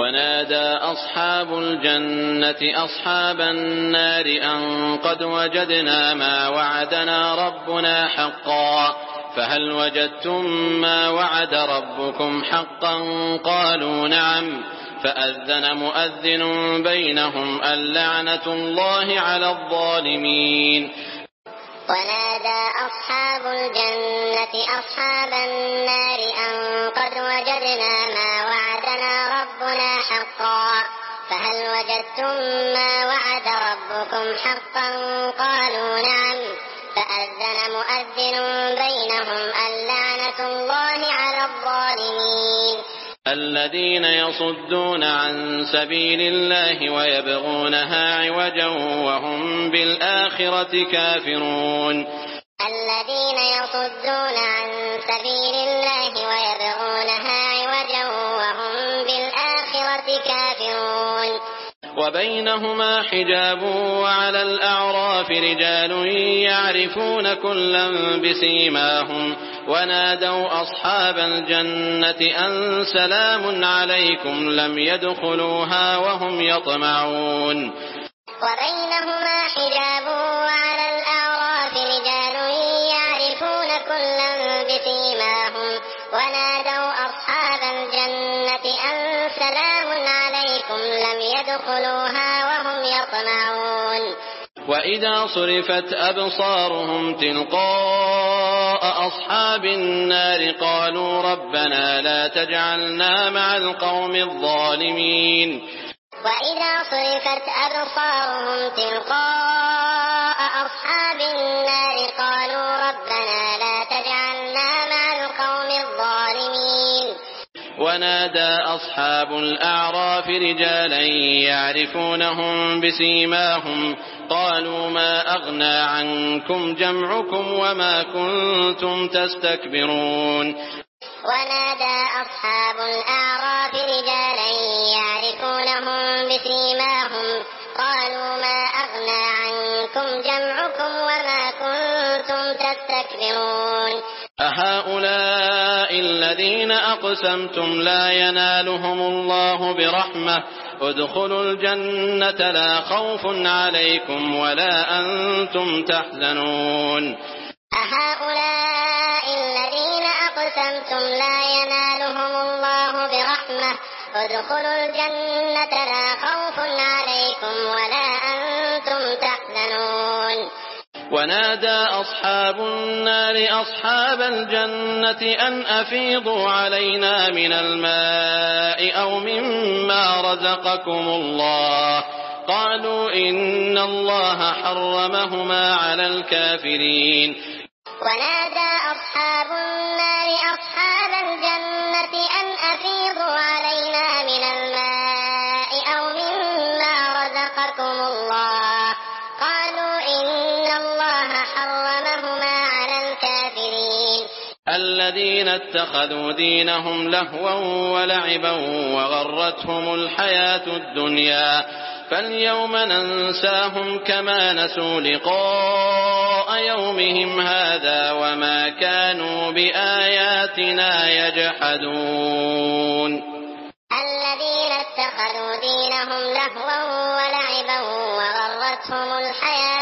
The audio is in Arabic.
ونادى أصحاب الجنة أصحاب النار أن قد وجدنا ما وعدنا ربنا حقا فهل وجدتم ما وعد ربكم حقا قالوا نعم فأذن مؤذن بينهم اللعنة الله على الظالمين. ونادى أصحاب الجنة أصحاب النار أن قد وجدنا ما وعدنا ربنا حقا فهل وجدتم ما وعد ربكم حقا قالوا نعم فأذن مؤذن بينهم اللعنة الله على الظالمين. الذين يصدون عن سبيل الله ويبغونها عوجا وهم بالآخرة كافرون. الذين يصدون عن سبيل الله ويبغونها عوجا وهم بالآخرة كافرون. وبينهما حجاب وعلى الأعراف رجال يعرفون كلا بسيماهم ونادوا أصحاب الجنة أن سلام عليكم لم يدخلوها وهم يطمعون. وبينهما حجاب وعلى الأعراف رجال يعرفون كلا بسيماهم ونادوا أصحاب الجنة أن سلام عليكم لم يدخلوها وهم يطمعون. وإذا صرفت أبصارهم تلقاء أصحاب النار قالوا ربنا لا تجعلنا مع القوم الظالمين. وإذا صرفت أبصارهم تلقاء أصحاب النار قالوا ربنا لا تجعلنا مع القوم الظالمين. ونادى أصحاب الأعراف رجالا يعرفونهم بسيماهم قالوا ما أغنى عنكم جمعكم وما كنتم تستكبرون. ونادى أصحاب الأعراف رجالا يعرفونهم بسيماهم قالوا ما أغنى عنكم جمعكم وما كنتم تستكبرون. أهؤلاء الذين أقسمتم لا ينالهم الله برحمة ادخلوا الجنة لا خوف عليكم ولا أنتم تحزنون. أهؤلاء الذين أقسمتم لا ينالهم الله برحمة ادخلوا الجنة لا خوف عليكم ولا أنتم تحزنون. ونادى أصحاب النار أصحاب الجنة أن أفيضوا علينا من الماء أو مما رزقكم الله قالوا إن الله حرمهما على الكافرين. ونادى أصحاب النار أصحاب الجنة أن أفيضوا علينا من الماء أو مما رزقكم الله قالوا إن الله حرمهما على الكافرين. الذين اتخذوا دينهم لهوا ولعبا وغرتهم الحياة الدنيا فاليوم ننساهم كما نسوا لقاء يومهم هذا وما كانوا بآياتنا يجحدون. الذين اتخذوا دينهم لهوا ولعبا وغرتهم الحياة